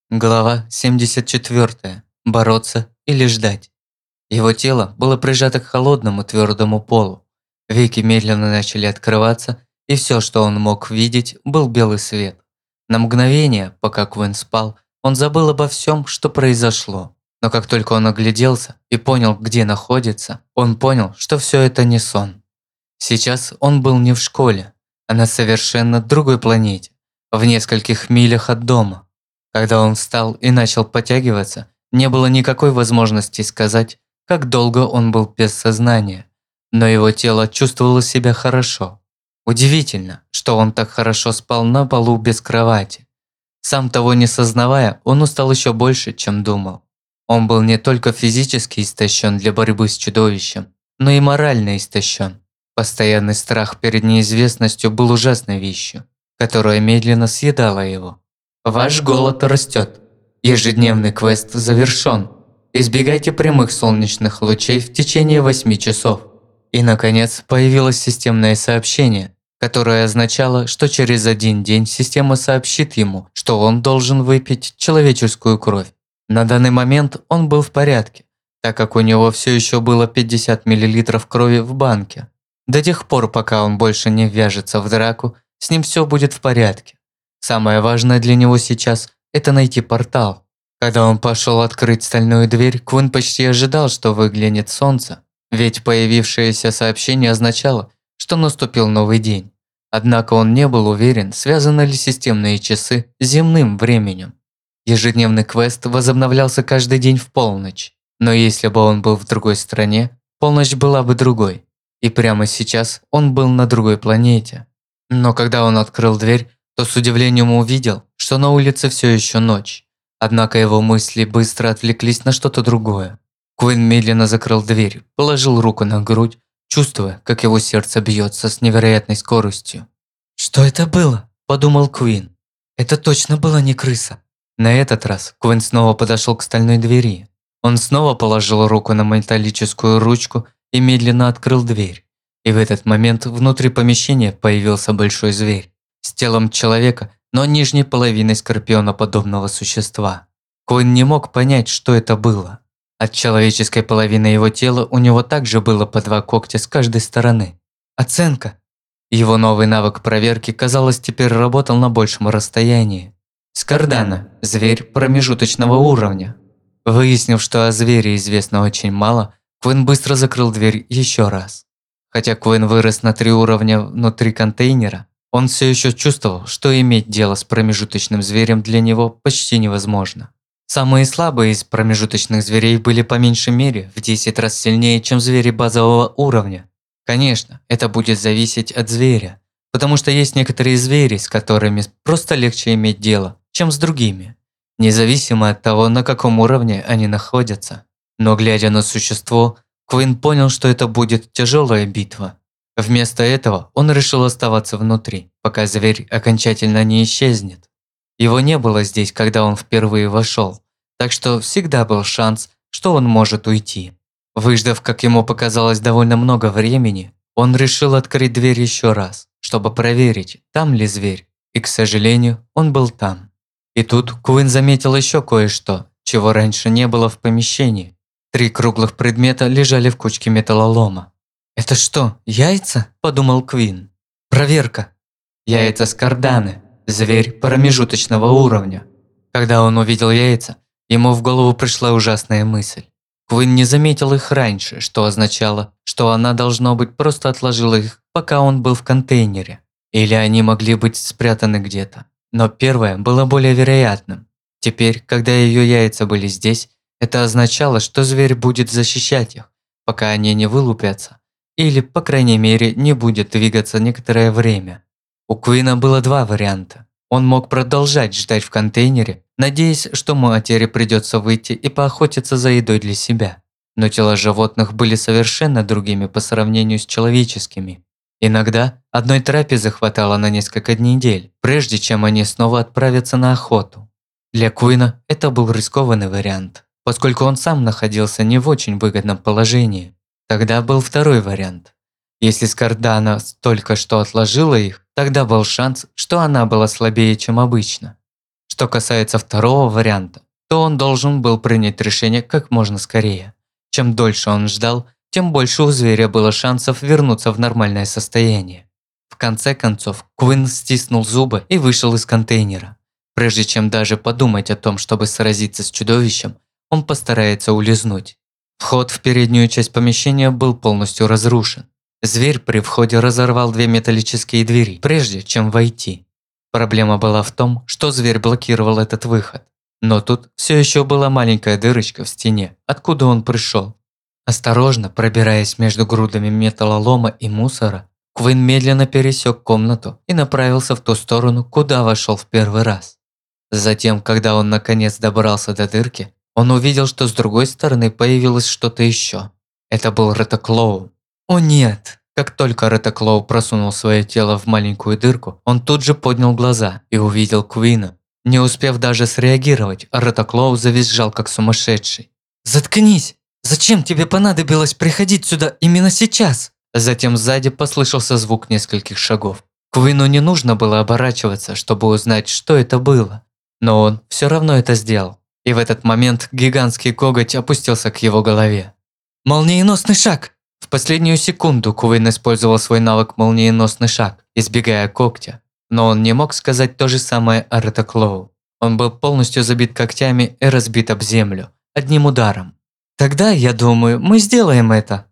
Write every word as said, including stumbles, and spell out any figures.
Глава семьдесят четыре. Бороться или ждать. Его тело было прижато к холодному твердому полу. Веки медленно начали открываться, и все, что он мог видеть, был белый свет. На мгновение, пока Квин спал, он забыл обо всем, что произошло. Но как только он огляделся и понял, где находится, он понял, что все это не сон. Сейчас он был не в школе, а на совершенно другой планете, в нескольких милях от дома. Когда он встал и начал подтягиваться, не было никакой возможности сказать, как долго он был без сознания, но его тело чувствовало себя хорошо. Удивительно, что он так хорошо спал на полу без кровати. Сам того не сознавая, он устал еще больше, чем думал. Он был не только физически истощен для борьбы с чудовищем, но и морально истощен. Постоянный страх перед неизвестностью был ужасной вещью, которая медленно съедала его. Ваш голод растет. Ежедневный квест завершен. Избегайте прямых солнечных лучей в течение восьми часов. И, наконец, появилось системное сообщение, которое означало, что через один день система сообщит ему, что он должен выпить человеческую кровь. На данный момент он был в порядке, так как у него все еще было пятьдесят миллилитров крови в банке. До тех пор, пока он больше не ввяжется в драку, с ним все будет в порядке. Самое важное для него сейчас – это найти портал. Когда он пошел открыть стальную дверь, Квин почти ожидал, что выглянет солнце, ведь появившееся сообщение означало, что наступил новый день. Однако он не был уверен, связаны ли системные часы с земным временем. Ежедневный квест возобновлялся каждый день в полночь, но если бы он был в другой стране, полночь была бы другой. И прямо сейчас он был на другой планете. Но когда он открыл дверь, то с удивлением увидел, что на улице все еще ночь. Однако его мысли быстро отвлеклись на что-то другое. Квин медленно закрыл дверь, положил руку на грудь, чувствуя, как его сердце бьется с невероятной скоростью. «Что это было?» – подумал Квин. «Это точно была не крыса». На этот раз Квин снова подошел к стальной двери. Он снова положил руку на металлическую ручку и медленно открыл дверь. И в этот момент внутри помещения появился большой зверь с телом человека, но нижней половиной скорпионоподобного существа. Квин не мог понять, что это было. От человеческой половины его тела у него также было по два когтя с каждой стороны. Оценка. Его новый навык проверки, казалось, теперь работал на большем расстоянии. Скардана – зверь промежуточного уровня. Выяснив, что о звере известно очень мало, Квин быстро закрыл дверь еще раз. Хотя Квин вырос на три уровня внутри контейнера, он все еще чувствовал, что иметь дело с промежуточным зверем для него почти невозможно. Самые слабые из промежуточных зверей были по меньшей мере в десять раз сильнее, чем звери базового уровня. Конечно, это будет зависеть от зверя, потому что есть некоторые звери, с которыми просто легче иметь дело, чем с другими, независимо от того, на каком уровне они находятся. Но глядя на существо, Квин понял, что это будет тяжелая битва. Вместо этого он решил оставаться внутри, пока зверь окончательно не исчезнет. Его не было здесь, когда он впервые вошел, так что всегда был шанс, что он может уйти. Выждав, как ему показалось, довольно много времени, он решил открыть дверь еще раз, чтобы проверить, там ли зверь, и, к сожалению, он был там. И тут Квин заметил еще кое-что, чего раньше не было в помещении. Три круглых предмета лежали в кучке металлолома. «Это что, яйца?» – подумал Квин. «Проверка. Яйца скарданы. Зверь промежуточного уровня». Когда он увидел яйца, ему в голову пришла ужасная мысль. Квин не заметил их раньше, что означало, что она, должно быть, просто отложила их, пока он был в контейнере. Или они могли быть спрятаны где-то. Но первое было более вероятным. Теперь, когда ее яйца были здесь, это означало, что зверь будет защищать их, пока они не вылупятся. Или, по крайней мере, не будет двигаться некоторое время. У Квина было два варианта. Он мог продолжать ждать в контейнере, надеясь, что матери придется выйти и поохотиться за едой для себя. Но тела животных были совершенно другими по сравнению с человеческими. Иногда одной трапезы хватало на несколько недель, прежде чем они снова отправятся на охоту. Для Квина это был рискованный вариант, поскольку он сам находился не в очень выгодном положении. Тогда был второй вариант. Если Скардана только что отложила их, тогда был шанс, что она была слабее, чем обычно. Что касается второго варианта, то он должен был принять решение как можно скорее. Чем дольше он ждал, тем больше у зверя было шансов вернуться в нормальное состояние. В конце концов, Квин стиснул зубы и вышел из контейнера. Прежде чем даже подумать о том, чтобы сразиться с чудовищем, он постарается улизнуть. Вход в переднюю часть помещения был полностью разрушен. Зверь при входе разорвал две металлические двери, прежде чем войти. Проблема была в том, что зверь блокировал этот выход. Но тут все еще была маленькая дырочка в стене, откуда он пришел. Осторожно пробираясь между грудами металлолома и мусора, Квин медленно пересек комнату и направился в ту сторону, куда вошел в первый раз. Затем, когда он наконец добрался до дырки, он увидел, что с другой стороны появилось что-то еще. Это был Ретоклоу. О нет! Как только Ретоклоу просунул свое тело в маленькую дырку, он тут же поднял глаза и увидел Квина. Не успев даже среагировать, Ретоклоу завизжал как сумасшедший. «Заткнись! Зачем тебе понадобилось приходить сюда именно сейчас?» Затем сзади послышался звук нескольких шагов. Квину не нужно было оборачиваться, чтобы узнать, что это было. Но он все равно это сделал. И в этот момент гигантский коготь опустился к его голове. «Молниеносный шаг!» В последнюю секунду Квин использовал свой навык «Молниеносный шаг», избегая когтя. Но он не мог сказать то же самое о Ретоклоу. Он был полностью забит когтями и разбит об землю, одним ударом. «Тогда, я думаю, мы сделаем это»,